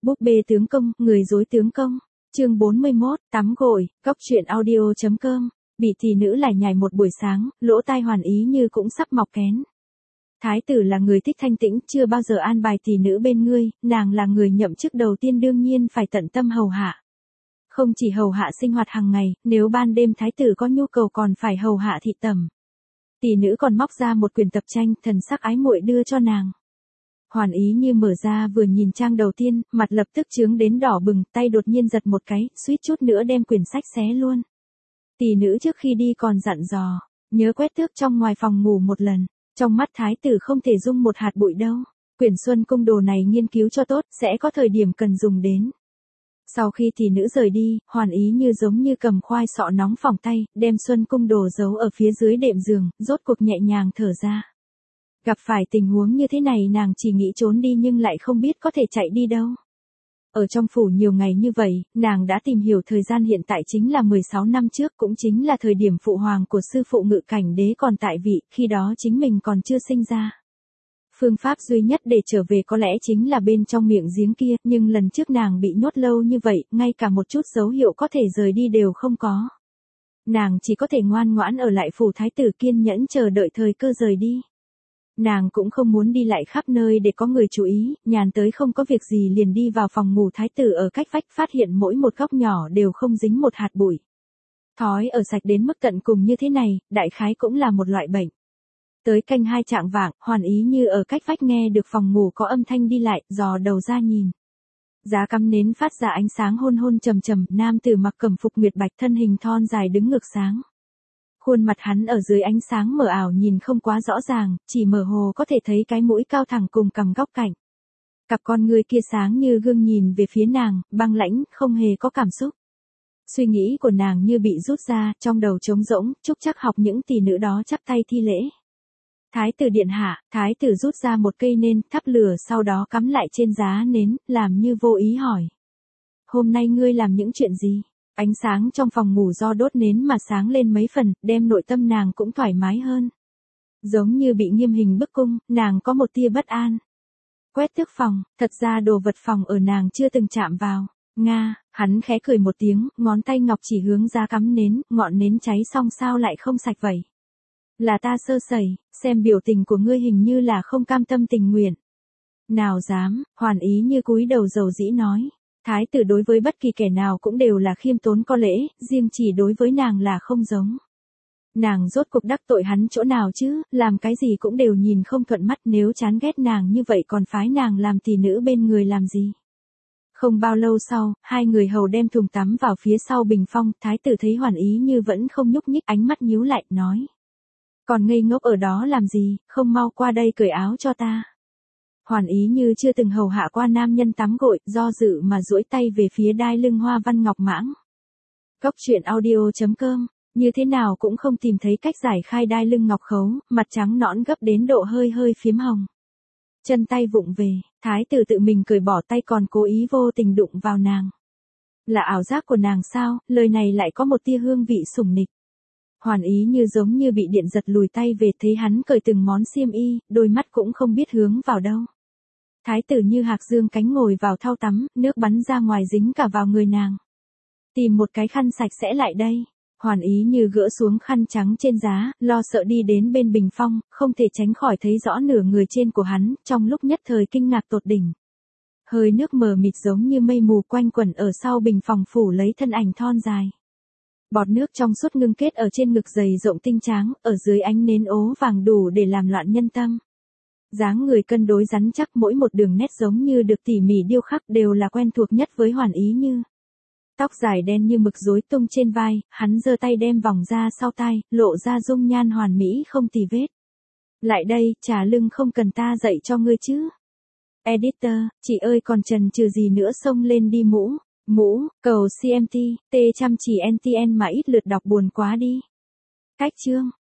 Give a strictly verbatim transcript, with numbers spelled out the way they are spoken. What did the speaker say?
Búp bê tướng công, người dối tướng công. Chương bốn mươi mốt, tắm gội, góc truyện audio chấm com. Bị thị nữ lải nhải một buổi sáng, lỗ tai Hoàn Ý Như cũng sắp mọc kén. Thái tử là người thích thanh tĩnh, chưa bao giờ an bài thị nữ bên ngươi, nàng là người nhậm chức đầu tiên đương nhiên phải tận tâm hầu hạ. Không chỉ hầu hạ sinh hoạt hàng ngày, nếu ban đêm thái tử có nhu cầu còn phải hầu hạ thị tẩm. Tỷ nữ còn móc ra một quyển tập tranh, thần sắc ái muội đưa cho nàng. Hoàn Ý Như mở ra vừa nhìn trang đầu tiên, mặt lập tức chướng đến đỏ bừng, tay đột nhiên giật một cái, suýt chút nữa đem quyển sách xé luôn. Tỷ nữ trước khi đi còn dặn dò, nhớ quét tước trong ngoài phòng ngủ một lần, trong mắt thái tử không thể dung một hạt bụi đâu. Quyển Xuân Cung đồ này nghiên cứu cho tốt, sẽ có thời điểm cần dùng đến. Sau khi tỷ nữ rời đi, Hoàn Ý Như giống như cầm khoai sọ nóng phỏng tay, đem Xuân Cung đồ giấu ở phía dưới đệm giường, rốt cuộc nhẹ nhàng thở ra. Gặp phải tình huống như thế này nàng chỉ nghĩ trốn đi nhưng lại không biết có thể chạy đi đâu. Ở trong phủ nhiều ngày như vậy, nàng đã tìm hiểu thời gian hiện tại chính là mười sáu năm trước, cũng chính là thời điểm phụ hoàng của sư phụ Ngự Cảnh Đế còn tại vị, khi đó chính mình còn chưa sinh ra. Phương pháp duy nhất để trở về có lẽ chính là bên trong miệng giếng kia, nhưng lần trước nàng bị nhốt lâu như vậy, ngay cả một chút dấu hiệu có thể rời đi đều không có. Nàng chỉ có thể ngoan ngoãn ở lại phủ thái tử kiên nhẫn chờ đợi thời cơ rời đi. Nàng cũng không muốn đi lại khắp nơi để có người chú ý, nhàn tới không có việc gì liền đi vào phòng ngủ thái tử ở cách vách phát hiện mỗi một góc nhỏ đều không dính một hạt bụi. Thói ở sạch đến mức tận cùng như thế này, đại khái cũng là một loại bệnh. Tới canh hai trạng vạng, Hoàn Ý Như ở cách vách nghe được phòng ngủ có âm thanh đi lại, dò đầu ra nhìn. Giá cắm nến phát ra ánh sáng hôn hôn trầm trầm, nam tử mặc cẩm phục nguyệt bạch thân hình thon dài đứng ngược sáng. Khuôn mặt hắn ở dưới ánh sáng mờ ảo nhìn không quá rõ ràng, chỉ mơ hồ có thể thấy cái mũi cao thẳng cùng cằm góc cạnh. Cặp con ngươi kia sáng như gương nhìn về phía nàng, băng lãnh, không hề có cảm xúc. Suy nghĩ của nàng như bị rút ra, trong đầu trống rỗng, Trúc Trắc học những tỷ nữ đó chắp tay thi lễ. Thái tử điện hạ, thái tử rút ra một cây nến, thắp lửa sau đó cắm lại trên giá nến, làm như vô ý hỏi. Hôm nay ngươi làm những chuyện gì? Ánh sáng trong phòng ngủ do đốt nến mà sáng lên mấy phần, đem nội tâm nàng cũng thoải mái hơn. Giống như bị nghiêm hình bức cung, nàng có một tia bất an. Quét tước phòng, thật ra đồ vật phòng ở nàng chưa từng chạm vào. Nga, hắn khẽ cười một tiếng, ngón tay ngọc chỉ hướng ra cắm nến, ngọn nến cháy xong sao lại không sạch vậy? Là ta sơ sẩy, xem biểu tình của ngươi hình như là không cam tâm tình nguyện. Nào dám, Hoàn Ý Như cúi đầu dầu dĩ nói. Thái tử đối với bất kỳ kẻ nào cũng đều là khiêm tốn có lễ, riêng chỉ đối với nàng là không giống. Nàng rốt cuộc đắc tội hắn chỗ nào chứ, làm cái gì cũng đều nhìn không thuận mắt, nếu chán ghét nàng như vậy còn phái nàng làm tỷ nữ bên người làm gì. Không bao lâu sau, hai người hầu đem thùng tắm vào phía sau bình phong, thái tử thấy Hoàn Ý Như vẫn không nhúc nhích, ánh mắt nhíu lại, nói. Còn ngây ngốc ở đó làm gì, không mau qua đây cởi áo cho ta. Hoàn Ý Như chưa từng hầu hạ qua nam nhân tắm gội, do dự mà duỗi tay về phía đai lưng hoa văn ngọc mãng. Góc truyện audio chấm com, như thế nào cũng không tìm thấy cách giải khai đai lưng ngọc khấu, mặt trắng nõn gấp đến độ hơi hơi phiếm hồng. Chân tay vụng về, thái tử tự mình cởi bỏ tay còn cố ý vô tình đụng vào nàng. Là ảo giác của nàng sao, lời này lại có một tia hương vị sủng nịch. Hoàn Ý Như giống như bị điện giật lùi tay về, thấy hắn cởi từng món xiêm y, đôi mắt cũng không biết hướng vào đâu. Thái tử như hạc dương cánh ngồi vào thau tắm, nước bắn ra ngoài dính cả vào người nàng. Tìm một cái khăn sạch sẽ lại đây. Hoàn Ý Như gỡ xuống khăn trắng trên giá, lo sợ đi đến bên bình phong, không thể tránh khỏi thấy rõ nửa người trên của hắn, trong lúc nhất thời kinh ngạc tột đỉnh. Hơi nước mờ mịt giống như mây mù quanh quẩn ở sau bình phòng phủ lấy thân ảnh thon dài. Bọt nước trong suốt ngưng kết ở trên ngực dày rộng tinh tráng, ở dưới ánh nến ố vàng đủ để làm loạn nhân tâm. Dáng người cân đối rắn chắc, mỗi một đường nét giống như được tỉ mỉ điêu khắc, đều là quen thuộc nhất với Hoàn Ý Như. Tóc dài đen như mực rối tung trên vai, hắn giơ tay đem vòng ra sau tai, lộ ra dung nhan hoàn mỹ không tì vết. Lại đây, trà lưng không cần ta dạy cho ngươi chứ. Editor, chị ơi còn chần chừ gì nữa, xông lên đi mũ. Mũ, cầu xê em tê, T chăm chỉ en tê en mà ít lượt đọc buồn quá đi. Cách chương.